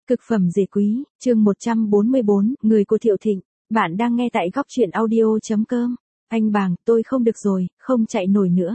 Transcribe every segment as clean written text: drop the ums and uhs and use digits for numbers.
Cực phẩm dề quý, chương 144, người của Thiệu Thịnh. Bạn đang nghe tại góc truyện audio.com. Anh Bàng, tôi không được rồi, không chạy nổi nữa.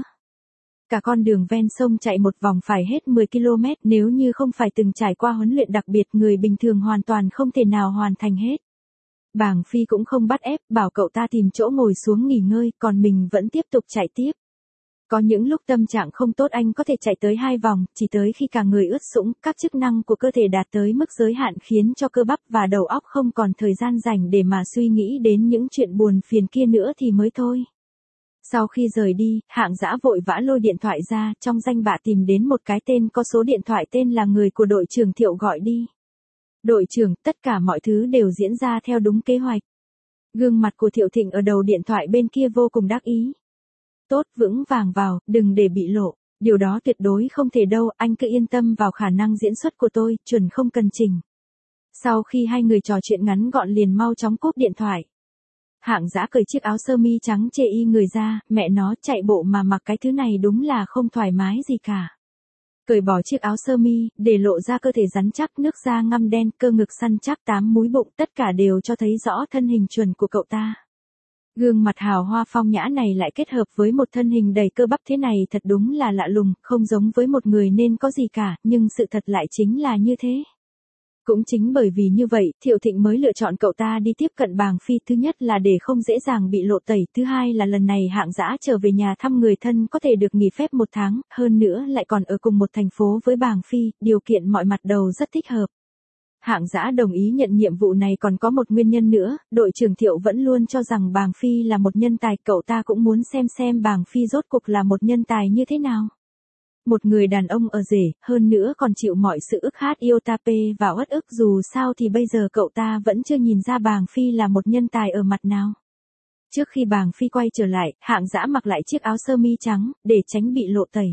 Cả con đường ven sông chạy một vòng phải hết 10 km, nếu như không phải từng trải qua huấn luyện đặc biệt, người bình thường hoàn toàn không thể nào hoàn thành hết. Bàng Phi cũng không bắt ép, bảo cậu ta tìm chỗ ngồi xuống nghỉ ngơi, còn mình vẫn tiếp tục chạy tiếp. Có những lúc tâm trạng không tốt anh có thể chạy tới 2 vòng, chỉ tới khi cả người ướt sũng, các chức năng của cơ thể đạt tới mức giới hạn khiến cho cơ bắp và đầu óc không còn thời gian rảnh để mà suy nghĩ đến những chuyện buồn phiền kia nữa thì mới thôi. Sau khi rời đi, Hạng Dã vội vã lôi điện thoại ra, trong danh bạ tìm đến một cái tên có số điện thoại tên là người của đội trưởng Thiệu gọi đi. Đội trưởng, tất cả mọi thứ đều diễn ra theo đúng kế hoạch. Gương mặt của Thiệu Thịnh ở đầu điện thoại bên kia vô cùng đắc ý. Tốt, vững vàng vào, đừng để bị lộ. Điều đó tuyệt đối không thể đâu, anh cứ yên tâm vào khả năng diễn xuất của tôi, chuẩn không cần chỉnh. Sau khi hai người trò chuyện ngắn gọn liền mau chóng cúp điện thoại. Hạng Dã cởi chiếc áo sơ mi trắng chê y người ra, mẹ nó chạy bộ mà mặc cái thứ này đúng là không thoải mái gì cả. Cởi bỏ chiếc áo sơ mi, để lộ ra cơ thể rắn chắc, nước da ngăm đen, cơ ngực săn chắc, 8 múi bụng, tất cả đều cho thấy rõ thân hình chuẩn của cậu ta. Gương mặt hào hoa phong nhã này lại kết hợp với một thân hình đầy cơ bắp thế này thật đúng là lạ lùng, không giống với một người nên có gì cả, nhưng sự thật lại chính là như thế. Cũng chính bởi vì như vậy, Thiệu Thịnh mới lựa chọn cậu ta đi tiếp cận Bàng Phi, thứ nhất là để không dễ dàng bị lộ tẩy, thứ hai là lần này Hạng Dã trở về nhà thăm người thân có thể được nghỉ phép 1 tháng, hơn nữa lại còn ở cùng một thành phố với Bàng Phi, điều kiện mọi mặt đầu rất thích hợp. Hạng Dã đồng ý nhận nhiệm vụ này còn có một nguyên nhân nữa, đội trưởng Thiệu vẫn luôn cho rằng Bàng Phi là một nhân tài, cậu ta cũng muốn xem Bàng Phi rốt cuộc là một nhân tài như thế nào. Một người đàn ông ở rể, hơn nữa còn chịu mọi sự ức hát yêu tape và uất ức, dù sao thì bây giờ cậu ta vẫn chưa nhìn ra Bàng Phi là một nhân tài ở mặt nào. Trước khi Bàng Phi quay trở lại, Hạng Dã mặc lại chiếc áo sơ mi trắng, để tránh bị lộ tẩy.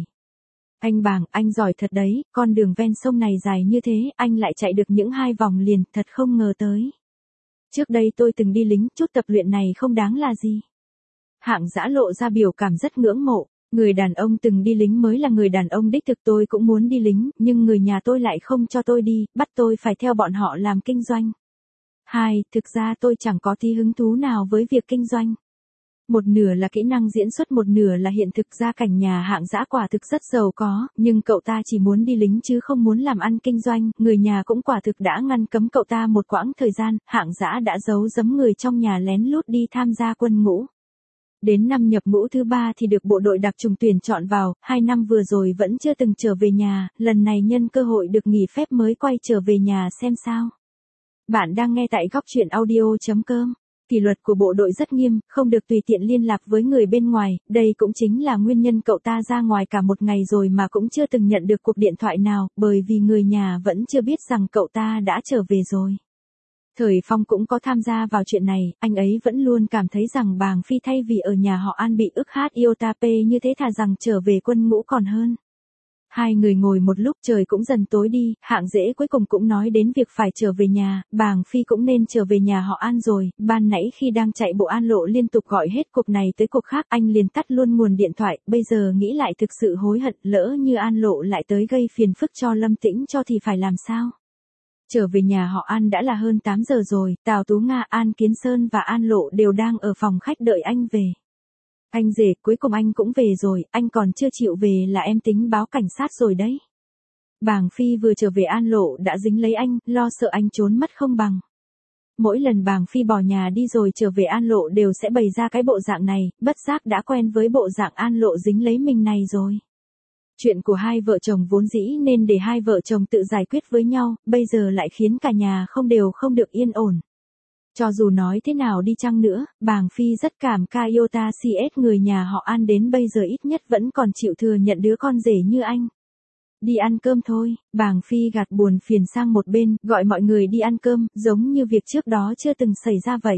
Anh Bàng, anh giỏi thật đấy, con đường ven sông này dài như thế, anh lại chạy được những 2 vòng liền, thật không ngờ tới. Trước đây tôi từng đi lính, chút tập luyện này không đáng là gì. Hạng Dã lộ ra biểu cảm rất ngưỡng mộ. Người đàn ông từng đi lính mới là người đàn ông đích thực, tôi cũng muốn đi lính, nhưng người nhà tôi lại không cho tôi đi, bắt tôi phải theo bọn họ làm kinh doanh. Thực ra tôi chẳng có tí hứng thú nào với việc kinh doanh. Một nửa là kỹ năng diễn xuất, một nửa là hiện thực, gia cảnh nhà Hạng Dã quả thực rất giàu có, nhưng cậu ta chỉ muốn đi lính chứ không muốn làm ăn kinh doanh, người nhà cũng quả thực đã ngăn cấm cậu ta một quãng thời gian, Hạng Dã đã giấu giếm người trong nhà lén lút đi tham gia quân ngũ. Đến năm nhập ngũ thứ 3 thì được bộ đội đặc trùng tuyển chọn vào, 2 năm vừa rồi vẫn chưa từng trở về nhà, lần này nhân cơ hội được nghỉ phép mới quay trở về nhà xem sao. Bạn đang nghe tại góc truyện audio.com. Kỷ luật của bộ đội rất nghiêm, không được tùy tiện liên lạc với người bên ngoài, đây cũng chính là nguyên nhân cậu ta ra ngoài cả 1 ngày rồi mà cũng chưa từng nhận được cuộc điện thoại nào, bởi vì người nhà vẫn chưa biết rằng cậu ta đã trở về rồi. Thời Phong cũng có tham gia vào chuyện này, anh ấy vẫn luôn cảm thấy rằng Bàng Phi thay vì ở nhà họ An bị ức hát yêu tape như thế thà rằng trở về quân ngũ còn hơn. Hai người ngồi một lúc, trời cũng dần tối đi, Hạng Dễ cuối cùng cũng nói đến việc phải trở về nhà, Bàng Phi cũng nên trở về nhà họ An rồi, ban nãy khi đang chạy bộ An Lộ liên tục gọi hết cuộc này tới cuộc khác, anh liền tắt luôn nguồn điện thoại, bây giờ nghĩ lại thực sự hối hận, lỡ như An Lộ lại tới gây phiền phức cho Lâm Tĩnh cho thì phải làm sao? Trở về nhà họ An đã là hơn 8 giờ rồi, Tào Tú Nga, An Kiến Sơn và An Lộ đều đang ở phòng khách đợi anh về. Anh rể, cuối cùng anh cũng về rồi, anh còn chưa chịu về là em tính báo cảnh sát rồi đấy. Bàng Phi vừa trở về An Lộ đã dính lấy anh, lo sợ anh trốn mất không bằng. Mỗi lần Bàng Phi bỏ nhà đi rồi trở về An Lộ đều sẽ bày ra cái bộ dạng này, bất giác đã quen với bộ dạng An Lộ dính lấy mình này rồi. Chuyện của hai vợ chồng vốn dĩ nên để hai vợ chồng tự giải quyết với nhau, bây giờ lại khiến cả nhà không được yên ổn. Cho dù nói thế nào đi chăng nữa, Bàng Phi rất cảm ca Iota CS người nhà họ An đến bây giờ ít nhất vẫn còn chịu thừa nhận đứa con rể như anh. Đi ăn cơm thôi, Bàng Phi gạt buồn phiền sang một bên, gọi mọi người đi ăn cơm, giống như việc trước đó chưa từng xảy ra vậy.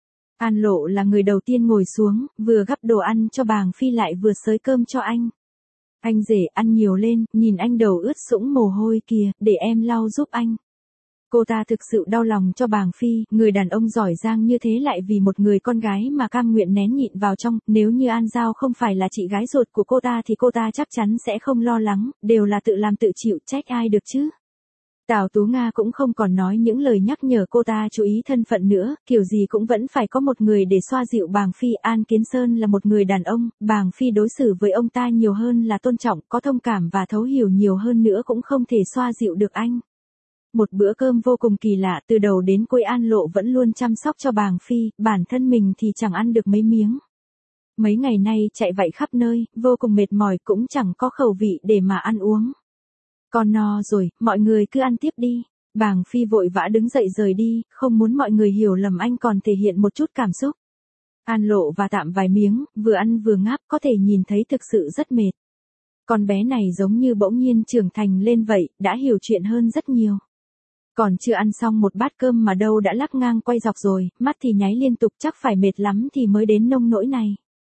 An Lộ là người đầu tiên ngồi xuống, vừa gắp đồ ăn cho Bàng Phi lại vừa xới cơm cho anh. Anh rể, ăn nhiều lên, nhìn anh đầu ướt sũng mồ hôi kìa, để em lau giúp anh. Cô ta thực sự đau lòng cho Bàng Phi, người đàn ông giỏi giang như thế lại vì một người con gái mà cam nguyện nén nhịn vào trong, nếu như An Giao không phải là chị gái ruột của cô ta thì cô ta chắc chắn sẽ không lo lắng, đều là tự làm tự chịu, trách ai được chứ. Tào Tú Nga cũng không còn nói những lời nhắc nhở cô ta chú ý thân phận nữa, kiểu gì cũng vẫn phải có một người để xoa dịu Bàng Phi. An Kiến Sơn là một người đàn ông, Bàng Phi đối xử với ông ta nhiều hơn là tôn trọng, có thông cảm và thấu hiểu nhiều hơn nữa cũng không thể xoa dịu được anh. Một bữa cơm vô cùng kỳ lạ, từ đầu đến cuối An Lộ vẫn luôn chăm sóc cho Bàng Phi, bản thân mình thì chẳng ăn được mấy miếng. Mấy ngày nay chạy vạy khắp nơi, vô cùng mệt mỏi cũng chẳng có khẩu vị để mà ăn uống. Con no rồi, mọi người cứ ăn tiếp đi. Bàng Phi vội vã đứng dậy rời đi, không muốn mọi người hiểu lầm anh còn thể hiện một chút cảm xúc. An Lộ và tạm vài miếng, vừa ăn vừa ngáp, có thể nhìn thấy thực sự rất mệt. Con bé này giống như bỗng nhiên trưởng thành lên vậy, đã hiểu chuyện hơn rất nhiều. Còn chưa ăn xong một bát cơm mà đâu đã lắc ngang quay dọc rồi, mắt thì nháy liên tục, chắc phải mệt lắm thì mới đến nông nỗi này.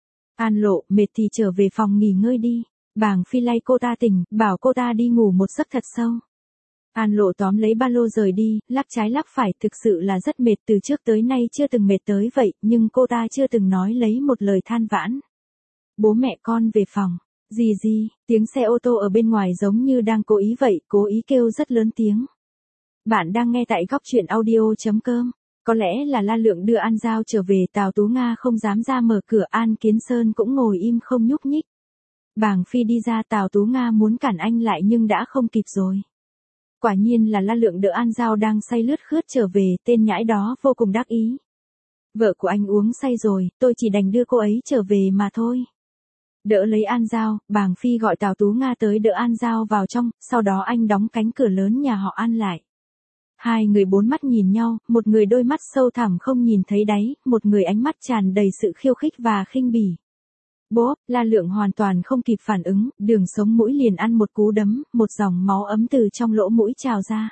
An Lộ, mệt thì trở về phòng nghỉ ngơi đi. Bàng Phi lay cô ta tỉnh, bảo cô ta đi ngủ một giấc thật sâu. An Lộ tóm lấy ba lô rời đi, lắc trái lắc phải, thực sự là rất mệt, từ trước tới nay chưa từng mệt tới vậy, nhưng cô ta chưa từng nói lấy một lời than vãn. Bố mẹ con về phòng. Gì, tiếng xe ô tô ở bên ngoài giống như đang cố ý vậy, cố ý kêu rất lớn tiếng. Bạn đang nghe tại góc truyện audio.com. Có lẽ là La Lượng đưa An Giao trở về, Tào Tú Nga không dám ra mở cửa, An Kiến Sơn cũng ngồi im không nhúc nhích. Bàng Phi đi ra, Tào Tú Nga muốn cản anh lại nhưng đã không kịp rồi. Quả nhiên là La Lượng đỡ An Giao đang say lướt khướt trở về, tên nhãi đó vô cùng đắc ý. Vợ của anh uống say rồi, tôi chỉ đành đưa cô ấy trở về mà thôi. Đỡ lấy An Giao, Bàng Phi gọi Tào Tú Nga tới đỡ An Giao vào trong, sau đó anh đóng cánh cửa lớn nhà họ An lại. Hai người bốn mắt nhìn nhau, một người đôi mắt sâu thẳm không nhìn thấy đáy, một người ánh mắt tràn đầy sự khiêu khích và khinh bỉ. Bốp, La Lượng hoàn toàn không kịp phản ứng, đường sống mũi liền ăn một cú đấm, một dòng máu ấm từ trong lỗ mũi trào ra.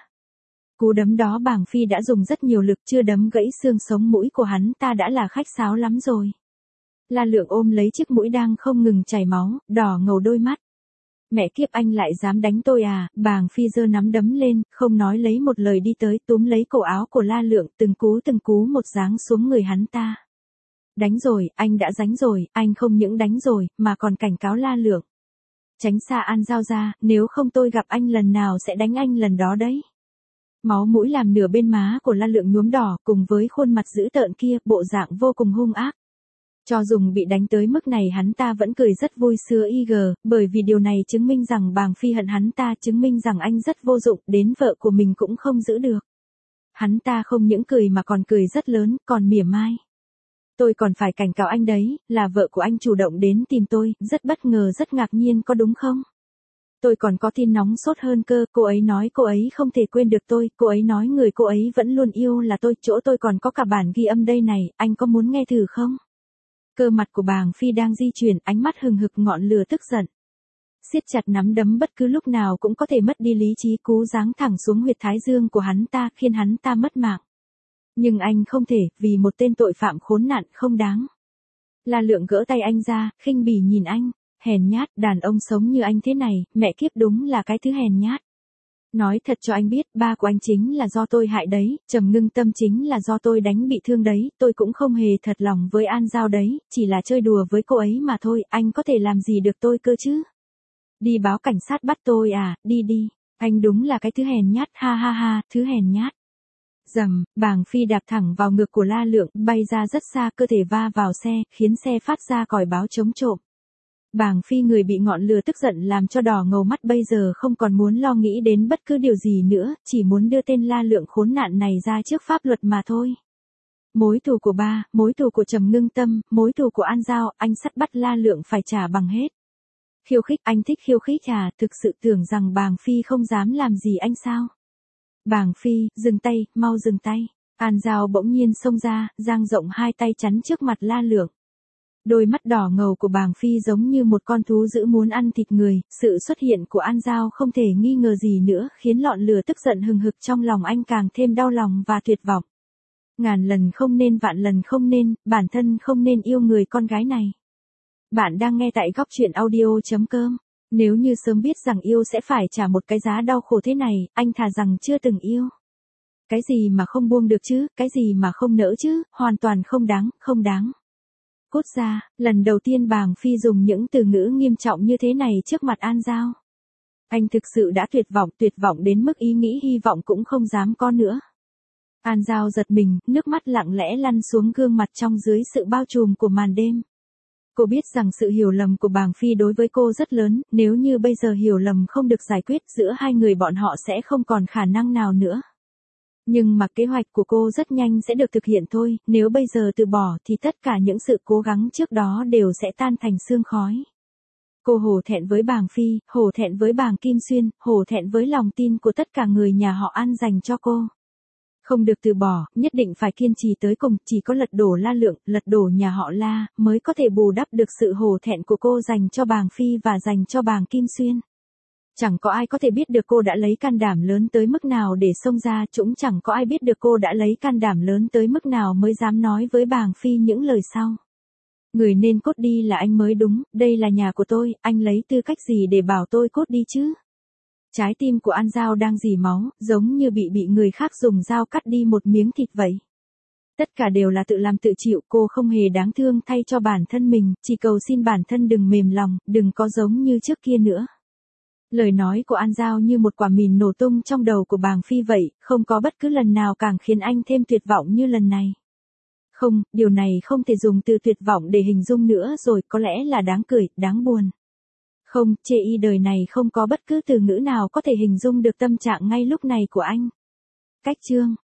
Cú đấm đó Bàng Phi đã dùng rất nhiều lực, chưa đấm gãy xương sống mũi của hắn ta đã là khách sáo lắm rồi. La Lượng ôm lấy chiếc mũi đang không ngừng chảy máu, đỏ ngầu đôi mắt. Mẹ kiếp, anh lại dám đánh tôi à? Bàng Phi giơ nắm đấm lên, không nói lấy một lời đi tới túm lấy cổ áo của La Lượng, từng cú một giáng xuống người hắn ta. Đánh rồi, anh đã đánh rồi, anh không những đánh rồi, mà còn cảnh cáo La Lượng. Tránh xa An Giao ra, nếu không tôi gặp anh lần nào sẽ đánh anh lần đó đấy. Máu mũi làm nửa bên má của La Lượng nhuốm đỏ, cùng với khuôn mặt dữ tợn kia, bộ dạng vô cùng hung ác. Cho dùng bị đánh tới mức này hắn ta vẫn cười rất vui sướng bởi vì điều này chứng minh rằng Bàng Phi hận hắn ta, chứng minh rằng anh rất vô dụng, đến vợ của mình cũng không giữ được. Hắn ta không những cười mà còn cười rất lớn, còn mỉa mai. Tôi còn phải cảnh cáo anh đấy, là vợ của anh chủ động đến tìm tôi, rất bất ngờ rất ngạc nhiên có đúng không? Tôi còn có tin nóng sốt hơn cơ, cô ấy nói cô ấy không thể quên được tôi, cô ấy nói người cô ấy vẫn luôn yêu là tôi, chỗ tôi còn có cả bản ghi âm đây này, anh có muốn nghe thử không? Cơ mặt của Bàng Phi đang di chuyển, ánh mắt hừng hực ngọn lửa tức giận. Siết chặt nắm đấm, bất cứ lúc nào cũng có thể mất đi lý trí, cú giáng thẳng xuống huyệt thái dương của hắn ta, khiến hắn ta mất mạng. Nhưng anh không thể, vì một tên tội phạm khốn nạn không đáng. La Lượng gỡ tay anh ra, khinh bỉ nhìn anh, hèn nhát, đàn ông sống như anh thế này, mẹ kiếp đúng là cái thứ hèn nhát. Nói thật cho anh biết, ba của anh chính là do tôi hại đấy, Trầm Ngưng Tâm chính là do tôi đánh bị thương đấy, tôi cũng không hề thật lòng với An Giao đấy, chỉ là chơi đùa với cô ấy mà thôi, anh có thể làm gì được tôi cơ chứ? Đi báo cảnh sát bắt tôi à, đi, anh đúng là cái thứ hèn nhát, ha, thứ hèn nhát. Rầm, Bàng Phi đạp thẳng vào ngực của La Lượng, bay ra rất xa, cơ thể va vào xe, khiến xe phát ra còi báo chống trộm. Bàng Phi người bị ngọn lửa tức giận làm cho đỏ ngầu mắt, bây giờ không còn muốn lo nghĩ đến bất cứ điều gì nữa, chỉ muốn đưa tên La Lượng khốn nạn này ra trước pháp luật mà thôi. Mối thù của ba, mối thù của Trầm Ngưng Tâm, mối thù của An Giao, anh sắt bắt La Lượng phải trả bằng hết. Khiêu khích, anh thích khiêu khích à, thực sự tưởng rằng Bàng Phi không dám làm gì anh sao? Bàng Phi, dừng tay, mau dừng tay. An Giao bỗng nhiên xông ra, dang rộng hai tay chắn trước mặt La Lượng. Đôi mắt đỏ ngầu của Bàng Phi giống như một con thú dữ muốn ăn thịt người, sự xuất hiện của An Giao không thể nghi ngờ gì nữa, khiến ngọn lửa tức giận hừng hực trong lòng anh càng thêm đau lòng và tuyệt vọng. Ngàn lần không nên, vạn lần không nên, bản thân không nên yêu người con gái này. Bạn đang nghe tại góc truyện audio.com. Nếu như sớm biết rằng yêu sẽ phải trả một cái giá đau khổ thế này, anh thà rằng chưa từng yêu. Cái gì mà không buông được chứ, cái gì mà không nỡ chứ, hoàn toàn không đáng. Cút ra, lần đầu tiên Bàng Phi dùng những từ ngữ nghiêm trọng như thế này trước mặt An Giao. Anh thực sự đã tuyệt vọng đến mức ý nghĩ hy vọng cũng không dám có nữa. An Giao giật mình, nước mắt lặng lẽ lăn xuống gương mặt trong dưới sự bao trùm của màn đêm. Cô biết rằng sự hiểu lầm của Bàng Phi đối với cô rất lớn, nếu như bây giờ hiểu lầm không được giải quyết giữa hai người bọn họ sẽ không còn khả năng nào nữa. Nhưng mà kế hoạch của cô rất nhanh sẽ được thực hiện thôi, nếu bây giờ từ bỏ thì tất cả những sự cố gắng trước đó đều sẽ tan thành sương khói. Cô hổ thẹn với Bàng Phi, hổ thẹn với Bàng Kim Xuyên, hổ thẹn với lòng tin của tất cả người nhà họ An dành cho cô. Không được từ bỏ, nhất định phải kiên trì tới cùng, chỉ có lật đổ La Lượng, lật đổ nhà họ La, mới có thể bù đắp được sự hổ thẹn của cô dành cho Bàng Phi và dành cho Bàng Kim Xuyên. Chẳng có ai có thể biết được cô đã lấy can đảm lớn tới mức nào để xông ra, cũng chẳng có ai biết được cô đã lấy can đảm lớn tới mức nào mới dám nói với Bàng Phi những lời sau. Người nên cút đi là anh mới đúng, đây là nhà của tôi, anh lấy tư cách gì để bảo tôi cút đi chứ? Trái tim của An Giao đang rỉ máu, giống như bị người khác dùng dao cắt đi một miếng thịt vậy. Tất cả đều là tự làm tự chịu, cô không hề đáng thương thay cho bản thân mình, chỉ cầu xin bản thân đừng mềm lòng, đừng có giống như trước kia nữa. Lời nói của An Giao như một quả mìn nổ tung trong đầu của Bàng Phi vậy, không có bất cứ lần nào càng khiến anh thêm tuyệt vọng như lần này. Không, điều này không thể dùng từ tuyệt vọng để hình dung nữa rồi, có lẽ là đáng cười, đáng buồn. Không, chê y đời này không có bất cứ từ ngữ nào có thể hình dung được tâm trạng ngay lúc này của anh. Cách chương